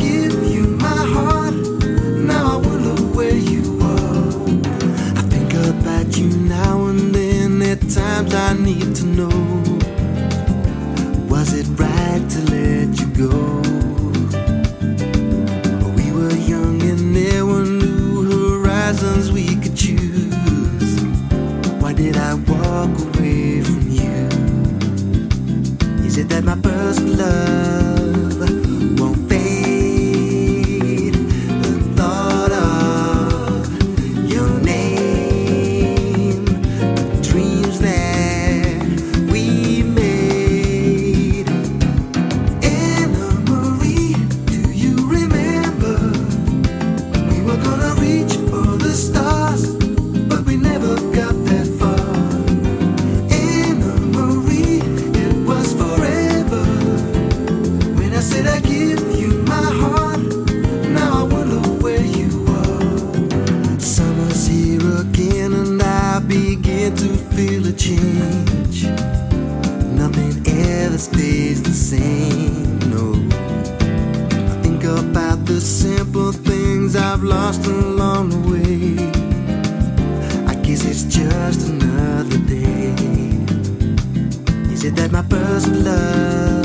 give you my heart, now I wonder where you are. I think about you now and then. At times I need to know, was it right to let you go? We were young and there were new horizons we could choose. Why did I walk away from you? Is it that my first love won't fade? The thought of your name, the dreams that we made. Anna Marie, do you remember? We were gonna reach for the stars, but we never got that far. Anna Marie, it was forever. When I said I give you my heart, now I wonder where you are. Summer's here again and I begin to feel a change. Nothing ever stays the same, no. I think about the simple things I've lost along the way. I guess it's just another day. Is it that my first love